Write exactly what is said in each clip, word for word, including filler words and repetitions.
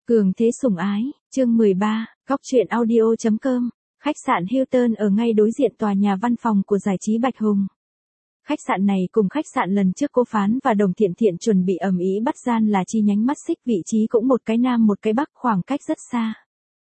Cường thế sủng ái, chương mười ba, góc truyện audio.com, khách sạn Hilton ở ngay đối diện tòa nhà văn phòng của giải trí Bạch Hùng. Khách sạn này cùng khách sạn lần trước Cố Phán và Đồng Thiện Thiện chuẩn bị ầm ĩ bắt gian là chi nhánh mắt xích, vị trí cũng một cái nam một cái bắc, khoảng cách rất xa.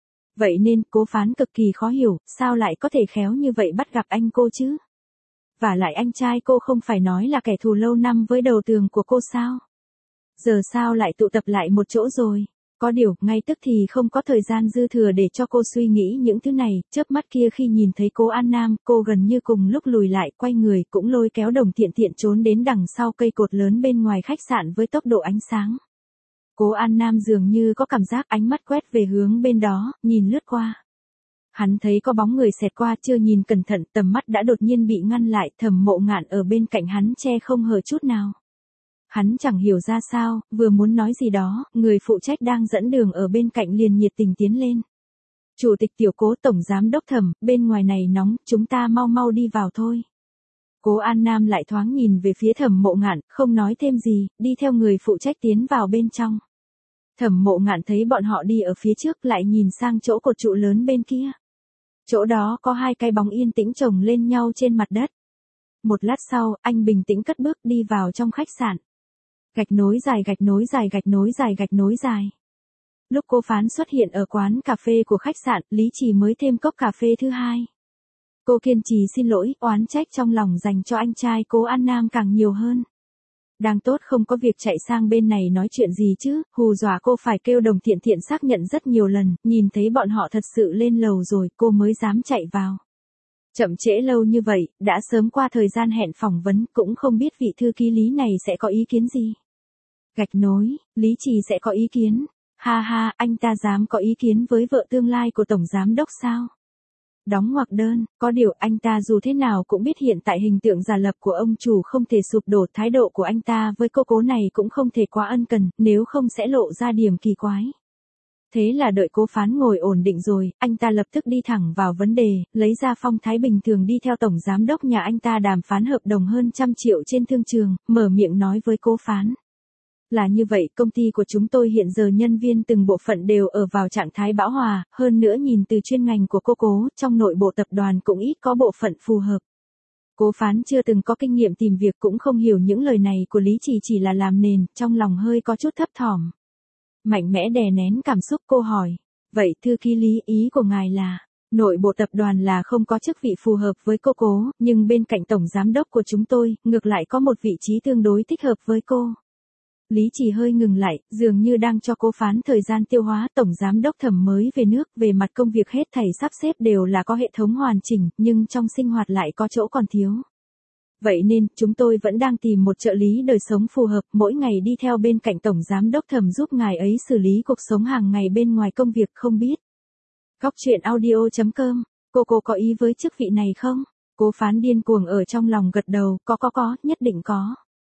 Vậy nên Cố Phán cực kỳ khó hiểu, sao lại có thể khéo như vậy bắt gặp anh cô chứ? Và lại anh trai cô không phải nói là kẻ thù lâu năm với đầu tường của cô sao? Giờ sao lại tụ tập lại một chỗ rồi? Có điều, ngay tức thì không có thời gian dư thừa để cho cô suy nghĩ những thứ này, chớp mắt kia khi nhìn thấy Cố An Nam, cô gần như cùng lúc lùi lại, quay người cũng lôi kéo Đồng Thiện Thiện trốn đến đằng sau cây cột lớn bên ngoài khách sạn với tốc độ ánh sáng. Cố An Nam dường như có cảm giác ánh mắt quét về hướng bên đó, nhìn lướt qua. Hắn thấy có bóng người xẹt qua, chưa nhìn cẩn thận, tầm mắt đã đột nhiên bị ngăn lại, Thẩm Mộ Ngạn ở bên cạnh hắn che không hở chút nào. Hắn chẳng hiểu ra sao, vừa muốn nói gì đó, người phụ trách đang dẫn đường ở bên cạnh liền nhiệt tình tiến lên. Chủ tịch Tiểu Cố, tổng giám đốc Thẩm, bên ngoài này nóng, chúng ta mau mau đi vào thôi. Cố An Nam lại thoáng nhìn về phía Thẩm Mộ Ngạn, không nói thêm gì, đi theo người phụ trách tiến vào bên trong. Thẩm Mộ Ngạn thấy bọn họ đi ở phía trước, lại nhìn sang chỗ cột trụ lớn bên kia. Chỗ đó có hai cái bóng yên tĩnh chồng lên nhau trên mặt đất. Một lát sau, anh bình tĩnh cất bước đi vào trong khách sạn. Gạch nối dài, gạch nối dài, gạch nối dài, gạch nối dài. Lúc Cố Phán xuất hiện ở quán cà phê của khách sạn, Lý Trì mới thêm cốc cà phê thứ hai. Cô kiên trì xin lỗi, oán trách trong lòng dành cho anh trai Cố An Nam càng nhiều hơn. Đang tốt không có việc chạy sang bên này nói chuyện gì chứ, hù dọa cô phải kêu Đồng Thiện Thiện xác nhận rất nhiều lần, nhìn thấy bọn họ thật sự lên lầu rồi, cô mới dám chạy vào. Chậm trễ lâu như vậy, đã sớm qua thời gian hẹn phỏng vấn, cũng không biết vị thư ký Lý này sẽ có ý kiến gì. Gạch nối, Lý Trì sẽ có ý kiến. Ha ha, anh ta dám có ý kiến với vợ tương lai của tổng giám đốc sao? Đóng ngoặc đơn, có điều anh ta dù thế nào cũng biết hiện tại hình tượng giả lập của ông chủ không thể sụp đổ, thái độ của anh ta với cô Cố này cũng không thể quá ân cần, nếu không sẽ lộ ra điểm kỳ quái. Thế là đợi Cố Phán ngồi ổn định rồi, anh ta lập tức đi thẳng vào vấn đề, lấy ra phong thái bình thường đi theo tổng giám đốc nhà anh ta đàm phán hợp đồng hơn trăm triệu trên thương trường, mở miệng nói với Cố Phán. Là như vậy, công ty của chúng tôi hiện giờ nhân viên từng bộ phận đều ở vào trạng thái bão hòa, hơn nữa nhìn từ chuyên ngành của cô Cố, trong nội bộ tập đoàn cũng ít có bộ phận phù hợp. Cố Phán chưa từng có kinh nghiệm tìm việc cũng không hiểu những lời này của Lý Trì chỉ là làm nền, trong lòng hơi có chút thấp thỏm. Mạnh mẽ đè nén cảm xúc, cô hỏi, vậy thư ký Lý, ý của ngài là, nội bộ tập đoàn là không có chức vị phù hợp với cô Cố, nhưng bên cạnh tổng giám đốc của chúng tôi, ngược lại có một vị trí tương đối thích hợp với cô. Lý Trì hơi ngừng lại, dường như đang cho Cố Phán thời gian tiêu hóa. Tổng giám đốc Thẩm mới về nước, về mặt công việc hết thảy sắp xếp đều là có hệ thống hoàn chỉnh, nhưng trong sinh hoạt lại có chỗ còn thiếu. Vậy nên, chúng tôi vẫn đang tìm một trợ lý đời sống phù hợp, mỗi ngày đi theo bên cạnh tổng giám đốc Thẩm giúp ngài ấy xử lý cuộc sống hàng ngày bên ngoài công việc, không biết. Góc truyện audio.com, cô cô có ý với chức vị này không? Cố Phán điên cuồng ở trong lòng gật đầu, có có có, nhất định có.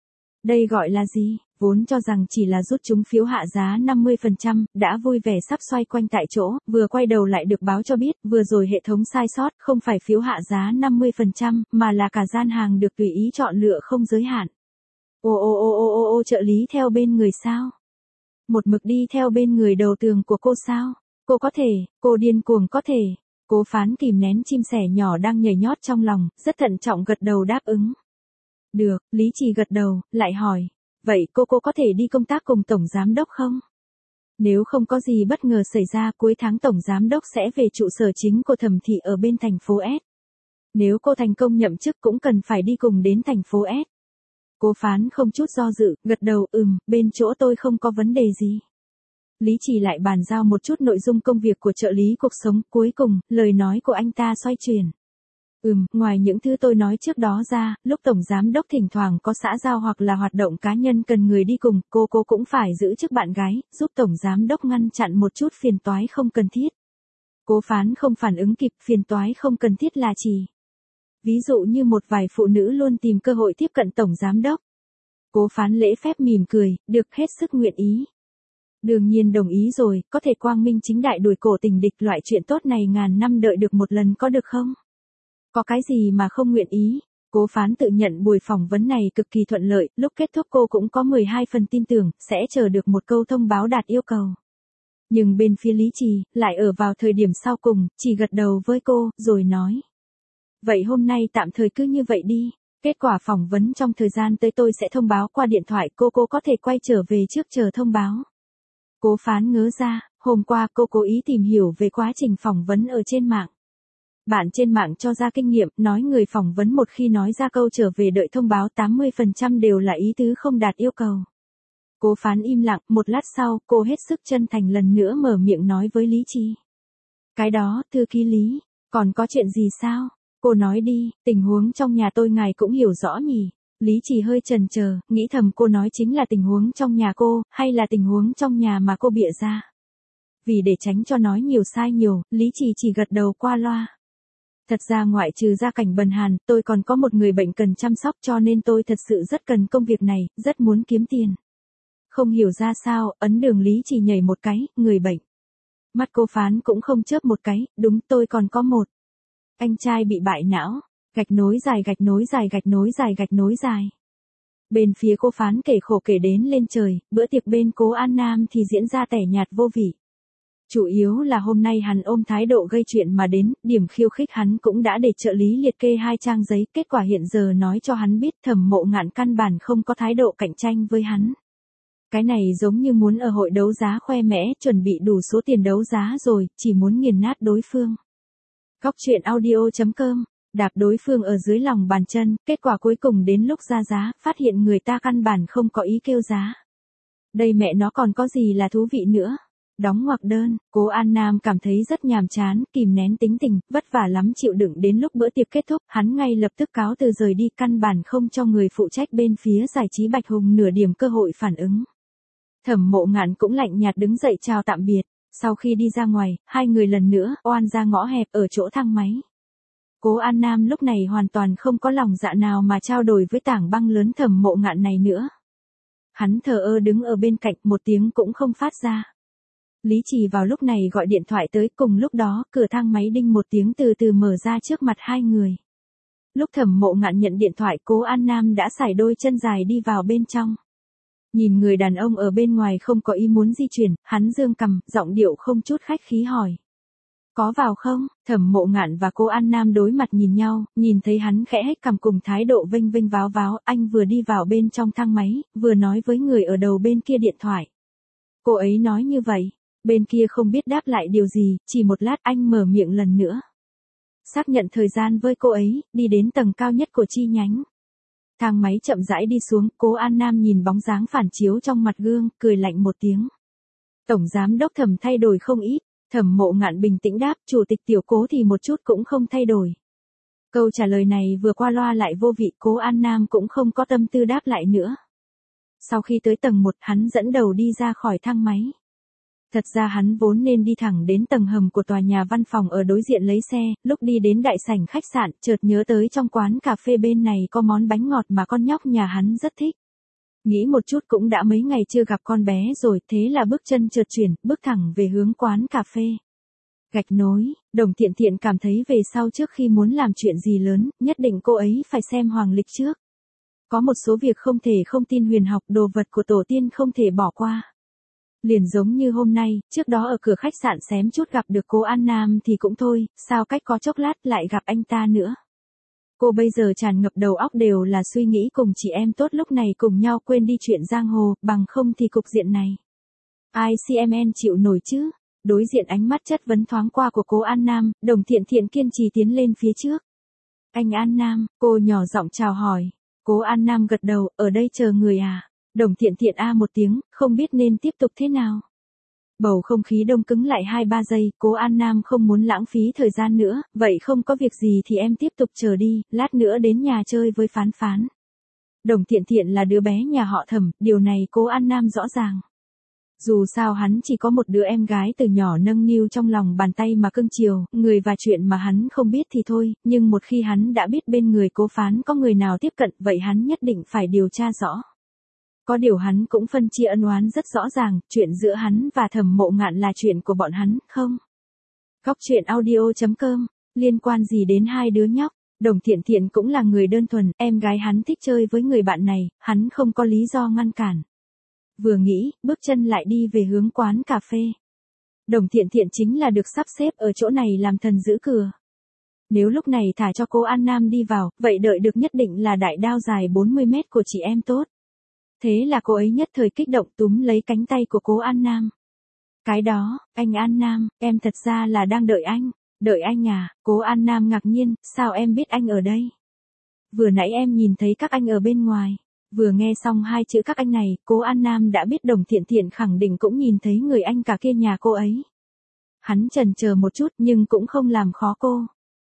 Đây gọi là gì? Vốn cho rằng chỉ là rút trúng phiếu hạ giá năm mươi phần trăm, đã vui vẻ sắp xoay quanh tại chỗ, vừa quay đầu lại được báo cho biết, vừa rồi hệ thống sai sót, không phải phiếu hạ giá năm mươi phần trăm, mà là cả gian hàng được tùy ý chọn lựa không giới hạn. Ô ô ô ô ô ô trợ lý theo bên người sao? Một mực đi theo bên người đầu tường của cô sao? Cô có thể, cô điên cuồng có thể. Cố Phán kìm nén chim sẻ nhỏ đang nhảy nhót trong lòng, rất thận trọng gật đầu đáp ứng. Được, Lý Trì gật đầu, lại hỏi. Vậy cô cô có thể đi công tác cùng tổng giám đốc không? Nếu không có gì bất ngờ xảy ra, cuối tháng tổng giám đốc sẽ về trụ sở chính của Thẩm thị ở bên thành phố S. Nếu cô thành công nhậm chức cũng cần phải đi cùng đến thành phố S. Cố Phán không chút do dự, gật đầu, ừm, bên chỗ tôi không có vấn đề gì. Lý Trì lại bàn giao một chút nội dung công việc của trợ lý cuộc sống, cuối cùng, lời nói của anh ta xoay chuyển. Ừm, ngoài những thứ tôi nói trước đó ra, lúc tổng giám đốc thỉnh thoảng có xã giao hoặc là hoạt động cá nhân cần người đi cùng, cô cô cũng phải giữ chức bạn gái, giúp tổng giám đốc ngăn chặn một chút phiền toái không cần thiết. Cố Phán không phản ứng kịp, phiền toái không cần thiết là chỉ. Ví dụ như một vài phụ nữ luôn tìm cơ hội tiếp cận tổng giám đốc. Cố Phán lễ phép mỉm cười, được, hết sức nguyện ý. Đương nhiên đồng ý rồi, có thể quang minh chính đại đuổi cổ tình địch, loại chuyện tốt này ngàn năm đợi được một lần có được không? Có cái gì mà không nguyện ý? Cố Phán tự nhận buổi phỏng vấn này cực kỳ thuận lợi, lúc kết thúc cô cũng có mười hai phần tin tưởng, sẽ chờ được một câu thông báo đạt yêu cầu. Nhưng bên phía Lý Trì, lại ở vào thời điểm sau cùng, chỉ gật đầu với cô, rồi nói. Vậy hôm nay tạm thời cứ như vậy đi, kết quả phỏng vấn trong thời gian tới tôi sẽ thông báo qua điện thoại, cô cô có thể quay trở về trước chờ thông báo. Cố Phán ngớ ra, hôm qua cô cố ý tìm hiểu về quá trình phỏng vấn ở trên mạng. Bạn trên mạng cho ra kinh nghiệm, nói người phỏng vấn một khi nói ra câu trở về đợi thông báo tám mươi phần trăm đều là ý tứ không đạt yêu cầu. Cố Phán im lặng, một lát sau, cô hết sức chân thành lần nữa mở miệng nói với Lý Trì. Cái đó, thư ký Lý, còn có chuyện gì sao? Cô nói đi, tình huống trong nhà tôi ngài cũng hiểu rõ nhỉ. Lý Trì hơi chần chờ, nghĩ thầm cô nói chính là tình huống trong nhà cô, hay là tình huống trong nhà mà cô bịa ra. Vì để tránh cho nói nhiều sai nhiều, Lý Trì chỉ gật đầu qua loa. Thật ra ngoại trừ gia cảnh bần hàn, tôi còn có một người bệnh cần chăm sóc cho nên tôi thật sự rất cần công việc này, rất muốn kiếm tiền. Không hiểu ra sao, ấn đường Lý Trì nhảy một cái, người bệnh. Mắt Cố Phán cũng không chớp một cái, đúng tôi còn có một. Anh trai bị bại não, gạch nối dài gạch nối dài gạch nối dài gạch nối dài. Bên phía Cố Phán kể khổ kể đến lên trời, bữa tiệc bên Cố An Nam thì diễn ra tẻ nhạt vô vị. Chủ yếu là hôm nay hắn ôm thái độ gây chuyện mà đến, điểm khiêu khích hắn cũng đã để trợ lý liệt kê hai trang giấy, kết quả hiện giờ nói cho hắn biết Thẩm Mộ Ngạn căn bản không có thái độ cạnh tranh với hắn. Cái này giống như muốn ở hội đấu giá khoe mẽ, chuẩn bị đủ số tiền đấu giá rồi, chỉ muốn nghiền nát đối phương. Góc truyện audio chấm com, đạp đối phương ở dưới lòng bàn chân, kết quả cuối cùng đến lúc ra giá, phát hiện người ta căn bản không có ý kêu giá. Đây mẹ nó còn có gì là thú vị nữa. Đóng ngoặc đơn, Cố An Nam cảm thấy rất nhàm chán, kìm nén tính tình, vất vả lắm chịu đựng đến lúc bữa tiệc kết thúc, hắn ngay lập tức cáo từ rời đi, căn bản không cho người phụ trách bên phía giải trí Bạch Hùng nửa điểm cơ hội phản ứng. Thẩm Mộ Ngạn cũng lạnh nhạt đứng dậy chào tạm biệt, sau khi đi ra ngoài, hai người lần nữa oan ra ngõ hẹp ở chỗ thang máy. Cố An Nam lúc này hoàn toàn không có lòng dạ nào mà trao đổi với tảng băng lớn Thẩm Mộ Ngạn này nữa. Hắn thờ ơ đứng ở bên cạnh, một tiếng cũng không phát ra. Lý Trì vào lúc này gọi điện thoại tới, cùng lúc đó, cửa thang máy đinh một tiếng từ từ mở ra trước mặt hai người. Lúc Thẩm Mộ Ngạn nhận điện thoại, Cố An Nam đã sải đôi chân dài đi vào bên trong. Nhìn người đàn ông ở bên ngoài không có ý muốn di chuyển, hắn giương cằm, giọng điệu không chút khách khí hỏi. Có vào không? Thẩm Mộ Ngạn và Cố An Nam đối mặt nhìn nhau, nhìn thấy hắn khẽ hét cằm cùng thái độ vênh vênh váo váo, anh vừa đi vào bên trong thang máy, vừa nói với người ở đầu bên kia điện thoại. Cô ấy nói như vậy, bên kia không biết đáp lại điều gì, chỉ một lát anh mở miệng lần nữa. Xác nhận thời gian với cô ấy, đi đến tầng cao nhất của chi nhánh. Thang máy chậm rãi đi xuống, Cố An Nam nhìn bóng dáng phản chiếu trong mặt gương, cười lạnh một tiếng. Tổng giám đốc Thẩm thay đổi không ít, Thẩm Mộ Ngạn bình tĩnh đáp, chủ tịch tiểu Cố thì một chút cũng không thay đổi. Câu trả lời này vừa qua loa lại vô vị, Cố An Nam cũng không có tâm tư đáp lại nữa. Sau khi tới tầng một, hắn dẫn đầu đi ra khỏi thang máy. Thật ra hắn vốn nên đi thẳng đến tầng hầm của tòa nhà văn phòng ở đối diện lấy xe, lúc đi đến đại sảnh khách sạn, chợt nhớ tới trong quán cà phê bên này có món bánh ngọt mà con nhóc nhà hắn rất thích. Nghĩ một chút cũng đã mấy ngày chưa gặp con bé rồi, thế là bước chân chợt chuyển, bước thẳng về hướng quán cà phê. Gạch nối, Đồng Thiện Thiện cảm thấy về sau trước khi muốn làm chuyện gì lớn, nhất định cô ấy phải xem hoàng lịch trước. Có một số việc không thể không tin huyền học, đồ vật của tổ tiên không thể bỏ qua. Liền giống như hôm nay, trước đó ở cửa khách sạn xém chút gặp được Cố An Nam thì cũng thôi, sao cách có chốc lát lại gặp anh ta nữa. Cô bây giờ tràn ngập đầu óc đều là suy nghĩ cùng chị em tốt lúc này cùng nhau quên đi chuyện giang hồ, bằng không thì cục diện này. I C M N chịu nổi chứ? Đối diện ánh mắt chất vấn thoáng qua của Cố An Nam, Đồng Thiện Thiện kiên trì tiến lên phía trước. Anh An Nam, cô nhỏ giọng chào hỏi. Cố An Nam gật đầu, ở đây chờ người à? Đồng Thiện Thiện a một tiếng, không biết nên tiếp tục thế nào. Bầu không khí đông cứng lại hai ba giây, Cố An Nam không muốn lãng phí thời gian nữa, vậy không có việc gì thì em tiếp tục chờ đi, lát nữa đến nhà chơi với Phán Phán. Đồng Thiện Thiện là đứa bé nhà họ Thẩm, điều này Cố An Nam rõ ràng. Dù sao hắn chỉ có một đứa em gái từ nhỏ nâng niu trong lòng bàn tay mà cưng chiều, người và chuyện mà hắn không biết thì thôi, nhưng một khi hắn đã biết bên người Cố Phán có người nào tiếp cận, vậy hắn nhất định phải điều tra rõ. Có điều hắn cũng phân chia ân oán rất rõ ràng, chuyện giữa hắn và Thẩm Mộ Ngạn là chuyện của bọn hắn, không? Góc truyện audio chấm com, liên quan gì đến hai đứa nhóc? Đồng Thiện Thiện cũng là người đơn thuần, em gái hắn thích chơi với người bạn này, hắn không có lý do ngăn cản. Vừa nghĩ, bước chân lại đi về hướng quán cà phê. Đồng Thiện Thiện chính là được sắp xếp ở chỗ này làm thần giữ cửa. Nếu lúc này thả cho cô An Nam đi vào, vậy đợi được nhất định là đại đao dài bốn mươi mét của chị em tốt. Thế là cô ấy nhất thời kích động túm lấy cánh tay của cô An Nam. Cái đó, anh An Nam, em thật ra là đang đợi anh. Đợi anh à? Cố An Nam ngạc nhiên, sao em biết anh ở đây? Vừa nãy em nhìn thấy các anh ở bên ngoài. Vừa nghe xong hai chữ các anh này, cố An Nam đã biết Đồng Thiện Thiện khẳng định cũng nhìn thấy người anh cả kia nhà cô ấy. Hắn chần chờ một chút nhưng cũng không làm khó cô.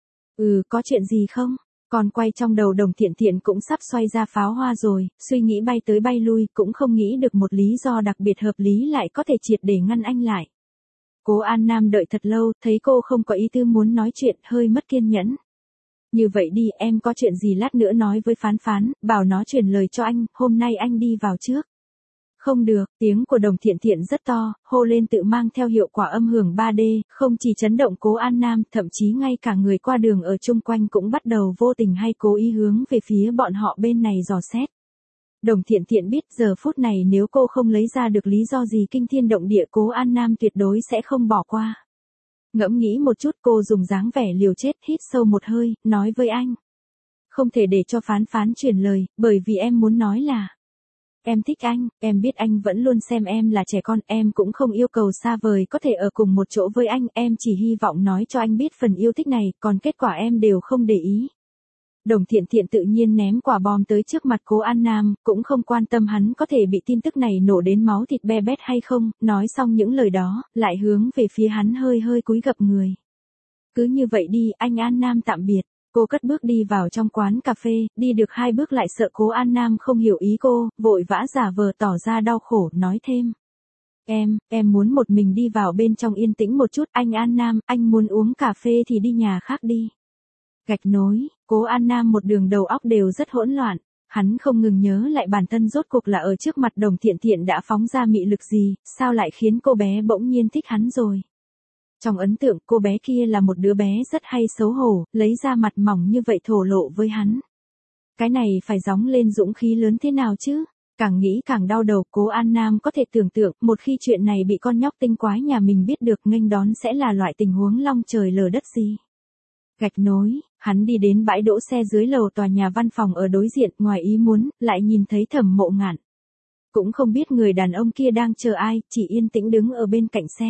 Ừ, có chuyện gì không? Còn quay trong đầu Đồng Thiện Thiện cũng sắp xoay ra pháo hoa rồi, suy nghĩ bay tới bay lui, cũng không nghĩ được một lý do đặc biệt hợp lý lại có thể triệt để ngăn anh lại. Cố An Nam đợi thật lâu, thấy cô không có ý tư muốn nói chuyện, hơi mất kiên nhẫn. Như vậy đi, em có chuyện gì lát nữa nói với Phán Phán, bảo nó truyền lời cho anh, hôm nay anh đi vào trước. Không được, tiếng của Đồng Thiện Thiện rất to, hô lên tự mang theo hiệu quả âm hưởng ba D, không chỉ chấn động Cố An Nam, thậm chí ngay cả người qua đường ở chung quanh cũng bắt đầu vô tình hay cố ý hướng về phía bọn họ bên này dò xét. Đồng Thiện Thiện biết giờ phút này nếu cô không lấy ra được lý do gì kinh thiên động địa, Cố An Nam tuyệt đối sẽ không bỏ qua. Ngẫm nghĩ một chút, cô dùng dáng vẻ liều chết, hít sâu một hơi, nói với anh. Không thể để cho Phán Phán truyền lời, bởi vì em muốn nói là em thích anh, em biết anh vẫn luôn xem em là trẻ con, em cũng không yêu cầu xa vời có thể ở cùng một chỗ với anh, em chỉ hy vọng nói cho anh biết phần yêu thích này, còn kết quả em đều không để ý. Đồng Thiện Thiện tự nhiên ném quả bom tới trước mặt Cố An Nam, cũng không quan tâm hắn có thể bị tin tức này nổ đến máu thịt be bét hay không, nói xong những lời đó, lại hướng về phía hắn hơi hơi cúi gập người. Cứ như vậy đi, anh An Nam tạm biệt. Cô cất bước đi vào trong quán cà phê, đi được hai bước lại sợ Cố An Nam không hiểu ý cô, vội vã giả vờ tỏ ra đau khổ, nói thêm. Em, em muốn một mình đi vào bên trong yên tĩnh một chút, anh An Nam, anh muốn uống cà phê thì đi nhà khác đi. Gạch nối, Cố An Nam một đường đầu óc đều rất hỗn loạn, hắn không ngừng nhớ lại bản thân rốt cuộc là ở trước mặt Đồng Thiện Thiện đã phóng ra mị lực gì, sao lại khiến cô bé bỗng nhiên thích hắn rồi. Trong ấn tượng, cô bé kia là một đứa bé rất hay xấu hổ, lấy ra mặt mỏng như vậy thổ lộ với hắn. Cái này phải gióng lên dũng khí lớn thế nào chứ? Càng nghĩ càng đau đầu, Cố An Nam có thể tưởng tượng, một khi chuyện này bị con nhóc tinh quái nhà mình biết được, nghênh đón sẽ là loại tình huống long trời lở đất gì. Gạch nối, hắn đi đến bãi đỗ xe dưới lầu tòa nhà văn phòng ở đối diện, ngoài ý muốn, lại nhìn thấy Thẩm Mộ Ngạn. Cũng không biết người đàn ông kia đang chờ ai, chỉ yên tĩnh đứng ở bên cạnh xe.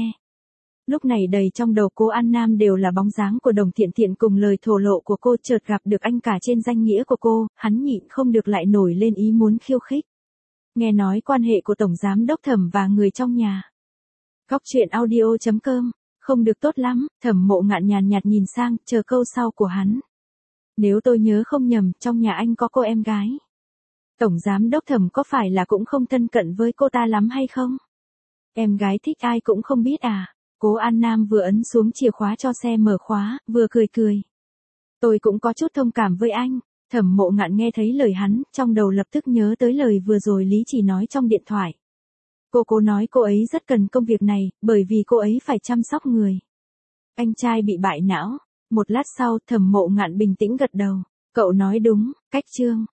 Lúc này đầy trong đầu Cố An Nam đều là bóng dáng của Đồng Thiện Thiện cùng lời thổ lộ của cô, chợt gặp được anh cả trên danh nghĩa của cô, hắn nhịn không được lại nổi lên ý muốn khiêu khích. Nghe nói quan hệ của Tổng Giám Đốc Thẩm và người trong nhà. Góc truyện audio chấm com, không được tốt lắm, Thẩm Mộ Ngạn nhàn nhạt nhìn sang, chờ câu sau của hắn. Nếu tôi nhớ không nhầm, trong nhà anh có cô em gái. Tổng Giám Đốc Thẩm có phải là cũng không thân cận với cô ta lắm hay không? Em gái thích ai cũng không biết à? Cố An Nam vừa ấn xuống chìa khóa cho xe mở khóa, vừa cười cười. Tôi cũng có chút thông cảm với anh. Thẩm Mộ Ngạn nghe thấy lời hắn, trong đầu lập tức nhớ tới lời vừa rồi Lý Chỉ nói trong điện thoại. Cô cố nói cô ấy rất cần công việc này, bởi vì cô ấy phải chăm sóc người. Anh trai bị bại não. Một lát sau, Thẩm Mộ Ngạn bình tĩnh gật đầu. Cậu nói đúng, cách chương.